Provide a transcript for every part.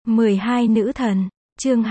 12 nữ thần, chương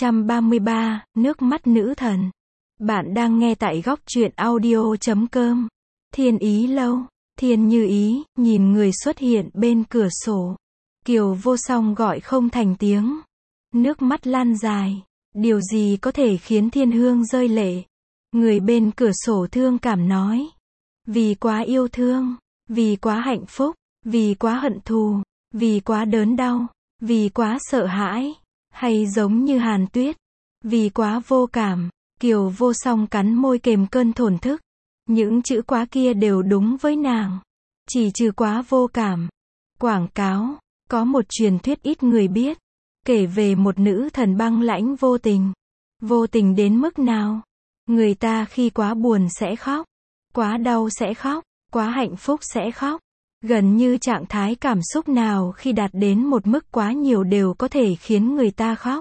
233, nước mắt nữ thần. Bạn đang nghe tại góc truyện audio.com. Thiên Ý Lâu, Thiên Như Ý, nhìn người xuất hiện bên cửa sổ. Kiều Vô Song gọi không thành tiếng. Nước mắt lan dài. Điều gì có thể khiến Thiên Hương rơi lệ? Người bên cửa sổ thương cảm nói. Vì quá yêu thương, vì quá hạnh phúc, vì quá hận thù, vì quá đớn đau, vì quá sợ hãi, hay giống như Hàn Tuyết, vì quá vô cảm. Kiều Vô Song cắn môi kềm cơn thổn thức. Những chữ quá kia đều đúng với nàng. Chỉ trừ quá vô cảm. Quảng cáo, có một truyền thuyết ít người biết, kể về một nữ thần băng lãnh vô tình. Vô tình đến mức nào? Người ta khi quá buồn sẽ khóc, quá đau sẽ khóc, quá hạnh phúc sẽ khóc. Gần như trạng thái cảm xúc nào khi đạt đến một mức quá nhiều đều có thể khiến người ta khóc.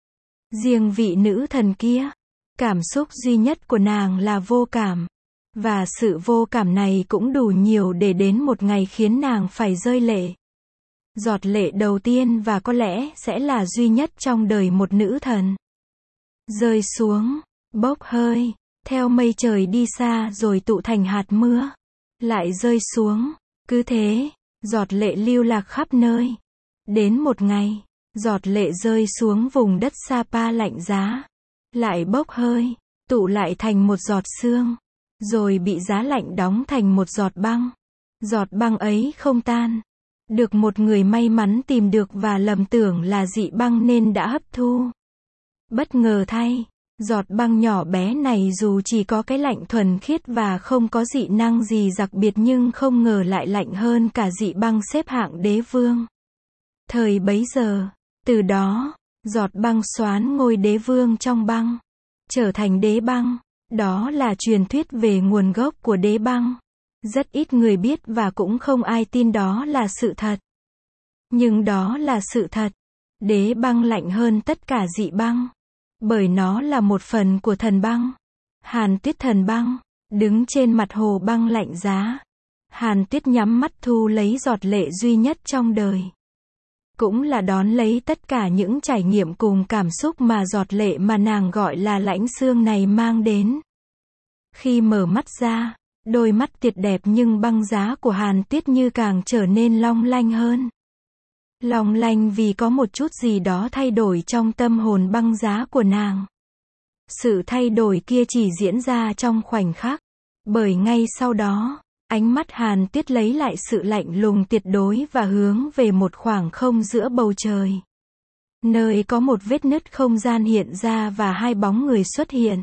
Riêng vị nữ thần kia, cảm xúc duy nhất của nàng là vô cảm. Và sự vô cảm này cũng đủ nhiều để đến một ngày khiến nàng phải rơi lệ. Giọt lệ đầu tiên và có lẽ sẽ là duy nhất trong đời một nữ thần. Rơi xuống, bốc hơi, theo mây trời đi xa rồi tụ thành hạt mưa. Lại rơi xuống, cứ thế, giọt lệ lưu lạc khắp nơi. Đến một ngày, giọt lệ rơi xuống vùng đất Sapa lạnh giá. Lại bốc hơi, tụ lại thành một giọt sương. Rồi bị giá lạnh đóng thành một giọt băng. Giọt băng ấy không tan. Được một người may mắn tìm được và lầm tưởng là dị băng nên đã hấp thu. Bất ngờ thay, giọt băng nhỏ bé này dù chỉ có cái lạnh thuần khiết và không có dị năng gì đặc biệt nhưng không ngờ lại lạnh hơn cả dị băng xếp hạng đế vương. Thời bấy giờ, từ đó, giọt băng xoán ngôi đế vương trong băng, trở thành đế băng. Đó là truyền thuyết về nguồn gốc của đế băng. Rất ít người biết và cũng không ai tin đó là sự thật. Nhưng đó là sự thật. Đế băng lạnh hơn tất cả dị băng. Bởi nó là một phần của thần băng. Hàn Tuyết thần băng, đứng trên mặt hồ băng lạnh giá. Hàn Tuyết nhắm mắt thu lấy giọt lệ duy nhất trong đời. Cũng là đón lấy tất cả những trải nghiệm cùng cảm xúc mà giọt lệ mà nàng gọi là lãnh xương này mang đến. Khi mở mắt ra, đôi mắt tuyệt đẹp nhưng băng giá của Hàn Tuyết như càng trở nên long lanh hơn. Long lanh vì có một chút gì đó thay đổi trong tâm hồn băng giá của nàng. Sự thay đổi kia chỉ diễn ra trong khoảnh khắc. Bởi ngay sau đó, ánh mắt Hàn Tuyết lấy lại sự lạnh lùng tuyệt đối và hướng về một khoảng không giữa bầu trời. Nơi có một vết nứt không gian hiện ra và hai bóng người xuất hiện.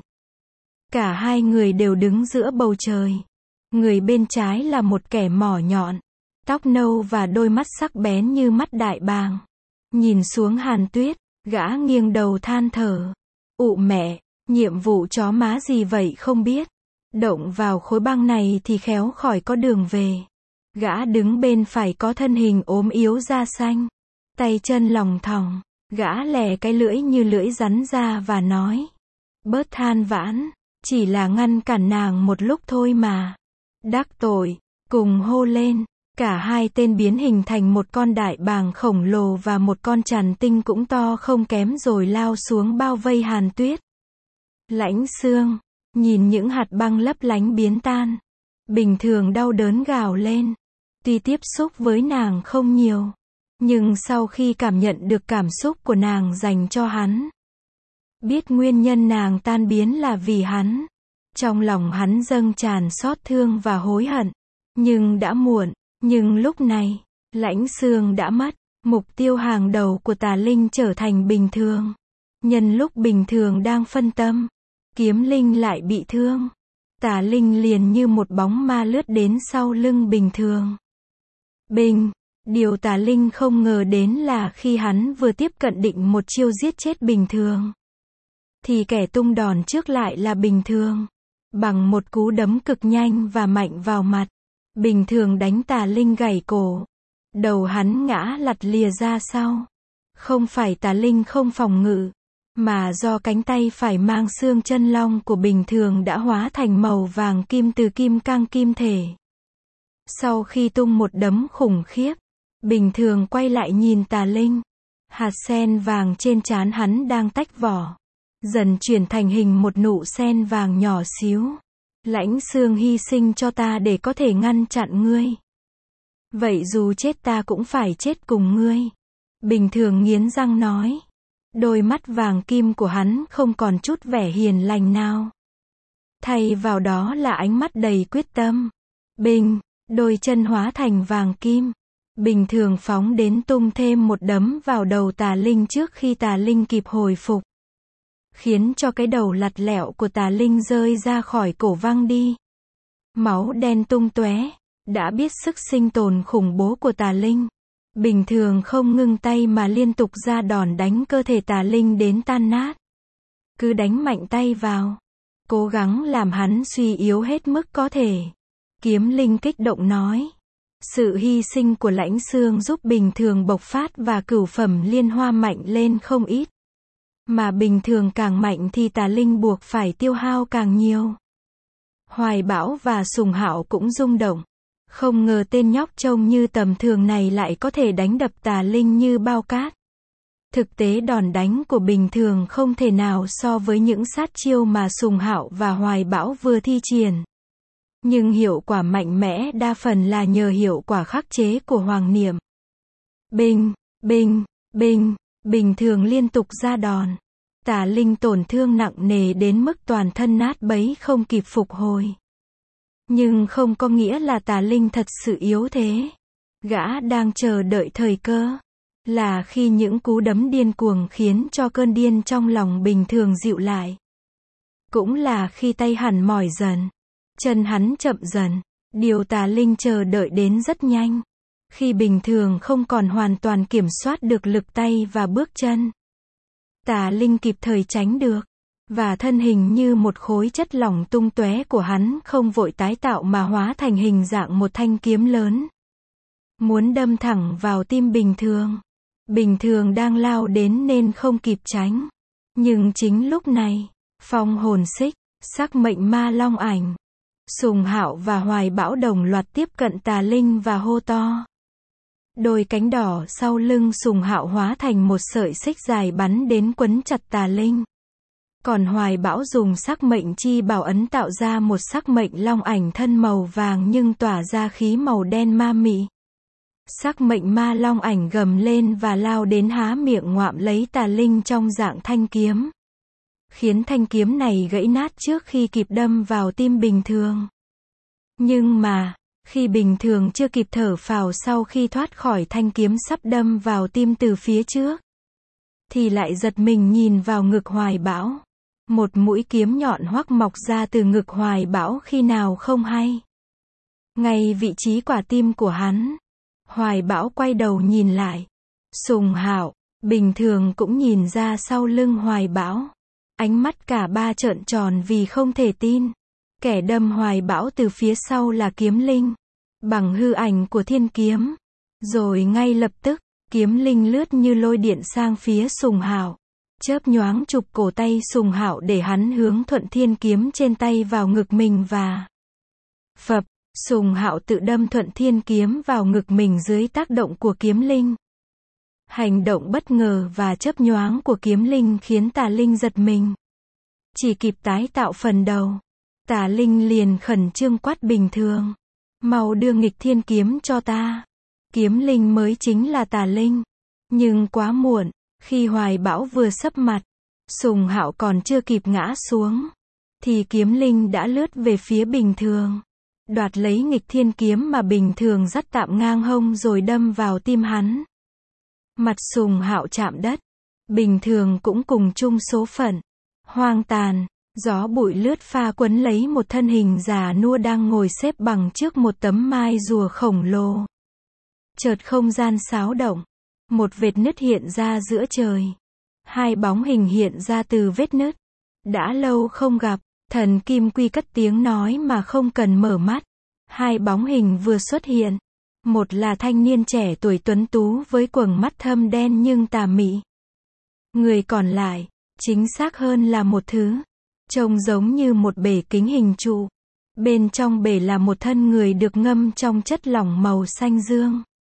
Cả hai người đều đứng giữa bầu trời. Người bên trái là một kẻ mỏ nhọn, tóc nâu và đôi mắt sắc bén như mắt đại bàng. Nhìn xuống Hàn Tuyết, gã nghiêng đầu than thở. Ụ mẹ, nhiệm vụ chó má gì vậy không biết. Động vào khối băng này thì khéo khỏi có đường về. Gã đứng bên phải có thân hình ốm yếu da xanh, tay chân lòng thòng. Gã lè cái lưỡi như lưỡi rắn ra và nói. Bớt than vãn, chỉ là ngăn cản nàng một lúc thôi mà. Đắc tội, cùng hô lên. Cả hai tên biến hình thành một con đại bàng khổng lồ và một con tràn tinh cũng to không kém rồi lao xuống bao vây Hàn Tuyết. Lãnh xương, nhìn những hạt băng lấp lánh biến tan. Bình thường đau đớn gào lên. Tuy tiếp xúc với nàng không nhiều, nhưng sau khi cảm nhận được cảm xúc của nàng dành cho hắn, biết nguyên nhân nàng tan biến là vì hắn, trong lòng hắn dâng tràn xót thương và hối hận. Nhưng đã muộn. Nhưng lúc này, lãnh xương đã mất. Mục tiêu hàng đầu của tà linh trở thành bình thường. Nhân lúc bình thường đang phân tâm, kiếm linh lại bị thương. Tà linh liền như một bóng ma lướt đến sau lưng bình thường. Bình, điều tà linh không ngờ đến là khi hắn vừa tiếp cận định một chiêu giết chết bình thường, thì kẻ tung đòn trước lại là bình thường. Bằng một cú đấm cực nhanh và mạnh vào mặt, bình thường đánh tà linh gãy cổ. Đầu hắn ngã lật lìa ra sau. Không phải tà linh không phòng ngự, mà do cánh tay phải mang xương chân long của bình thường đã hóa thành màu vàng kim từ kim cang kim thể. Sau khi tung một đấm khủng khiếp, bình thường quay lại nhìn tà linh. Hạt sen vàng trên trán hắn đang tách vỏ, dần chuyển thành hình một nụ sen vàng nhỏ xíu. Lãnh Xương hy sinh cho ta để có thể ngăn chặn ngươi. Vậy dù chết ta cũng phải chết cùng ngươi. Bình Thường nghiến răng nói. Đôi mắt vàng kim của hắn không còn chút vẻ hiền lành nào. Thay vào đó là ánh mắt đầy quyết tâm. Bình, đôi chân hóa thành vàng kim. Bình Thường phóng đến tung thêm một đấm vào đầu Tà Linh trước khi Tà Linh kịp hồi phục. Khiến cho cái đầu lặt lẹo của Tà Linh rơi ra khỏi cổ văng đi. Máu đen tung tóe. Đã biết sức sinh tồn khủng bố của Tà Linh. Bình Thường không ngưng tay mà liên tục ra đòn đánh cơ thể Tà Linh đến tan nát. Cứ đánh mạnh tay vào. Cố gắng làm hắn suy yếu hết mức có thể. Kiếm Linh kích động nói. Sự hy sinh của Lãnh Xương giúp Bình Thường bộc phát và cửu phẩm liên hoa mạnh lên không ít. Mà Bình Thường càng mạnh thì Tà Linh buộc phải tiêu hao càng nhiều. Hoài Bão và Sùng Hạo cũng rung động. Không ngờ tên nhóc trông như tầm thường này lại có thể đánh đập Tà Linh như bao cát. Thực tế đòn đánh của Bình Thường không thể nào so với những sát chiêu mà Sùng Hạo và Hoài Bão vừa thi triển. Nhưng hiệu quả mạnh mẽ đa phần là nhờ hiệu quả khắc chế của Hoàng Niệm. Bình, Bình, Bình, Bình Thường liên tục ra đòn. Tà Linh tổn thương nặng nề đến mức toàn thân nát bấy không kịp phục hồi. Nhưng không có nghĩa là Tà Linh thật sự yếu thế. Gã đang chờ đợi thời cơ. Là khi những cú đấm điên cuồng khiến cho cơn điên trong lòng Bình Thường dịu lại. Cũng là khi tay hắn mỏi dần. Chân hắn chậm dần. Điều Tà Linh chờ đợi đến rất nhanh. Khi Bình Thường không còn hoàn toàn kiểm soát được lực tay và bước chân. Tà Linh kịp thời tránh được. Và thân hình như một khối chất lỏng tung tóe của hắn không vội tái tạo mà hóa thành hình dạng một thanh kiếm lớn. Muốn đâm thẳng vào tim Bình Thường. Bình Thường đang lao đến nên không kịp tránh. Nhưng chính lúc này, Phong Hồn Xích, Sắc Mệnh Ma Long Ảnh, Sùng Hạo và Hoài Bão đồng loạt tiếp cận Tà Linh và hô to. Đôi cánh đỏ sau lưng Sùng Hạo hóa thành một sợi xích dài bắn đến quấn chặt Tà Linh. Còn Hoài Bão dùng sắc mệnh chi bảo ấn tạo ra một sắc mệnh long ảnh thân màu vàng nhưng tỏa ra khí màu đen ma mị. Sắc mệnh ma long ảnh gầm lên và lao đến há miệng ngoạm lấy Tà Linh trong dạng thanh kiếm. Khiến thanh kiếm này gãy nát trước khi kịp đâm vào tim Bình Thường. Nhưng mà, khi Bình Thường chưa kịp thở phào sau khi thoát khỏi thanh kiếm sắp đâm vào tim từ phía trước, thì lại giật mình nhìn vào ngực Hoài Bão. Một mũi kiếm nhọn hoắc mọc ra từ ngực Hoài Bão khi nào không hay. Ngay vị trí quả tim của hắn. Hoài Bão quay đầu nhìn lại. Sùng Hạo, Bình Thường cũng nhìn ra sau lưng Hoài Bão. Ánh mắt cả ba trợn tròn vì không thể tin. Kẻ đâm Hoài Bão từ phía sau là Kiếm Linh. Bằng hư ảnh của thiên kiếm. Rồi ngay lập tức, Kiếm Linh lướt như lôi điện sang phía Sùng Hạo. Chớp nhoáng chụp cổ tay Sùng Hạo để hắn hướng thuận thiên kiếm trên tay vào ngực mình và phập, Sùng Hạo tự đâm thuận thiên kiếm vào ngực mình dưới tác động của Kiếm Linh. Hành động bất ngờ và chớp nhoáng của Kiếm Linh khiến Tà Linh giật mình. Chỉ kịp tái tạo phần đầu. Tà Linh liền khẩn trương quát Bình Thường. Mau đưa nghịch thiên kiếm cho ta. Kiếm Linh mới chính là Tà Linh. Nhưng quá muộn. Khi Hoài Bão vừa sấp mặt, Sùng Hạo còn chưa kịp ngã xuống, thì Kiếm Linh đã lướt về phía Bình Thường. Đoạt lấy nghịch thiên kiếm mà Bình Thường dắt tạm ngang hông rồi đâm vào tim hắn. Mặt Sùng Hạo chạm đất. Bình Thường cũng cùng chung số phận. Hoang tàn, gió bụi lướt pha quấn lấy một thân hình già nua đang ngồi xếp bằng trước một tấm mai rùa khổng lồ. Chợt không gian xáo động. Một vết nứt hiện ra giữa trời. Hai bóng hình hiện ra từ vết nứt. Đã lâu không gặp, Thần Kim Quy cất tiếng nói mà không cần mở mắt. Hai bóng hình vừa xuất hiện. Một là thanh niên trẻ tuổi tuấn tú với quầng mắt thâm đen nhưng tà mị. Người còn lại, chính xác hơn là một thứ, trông giống như một bể kính hình trụ. Bên trong bể là một thân người được ngâm trong chất lỏng màu xanh dương.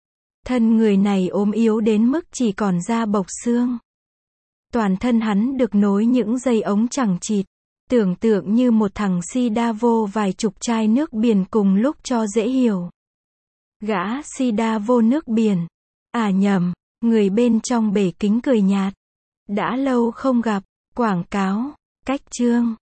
Thân người này ốm yếu đến mức chỉ còn da bọc xương. Toàn thân hắn được nối những dây ống chằng chịt. Tưởng tượng như một thằng si đa vô vài chục chai nước biển cùng lúc cho dễ hiểu. Gã si đa vô nước biển. À nhầm, người bên trong bể kính cười nhạt. Đã lâu không gặp, quảng cáo, cách chương.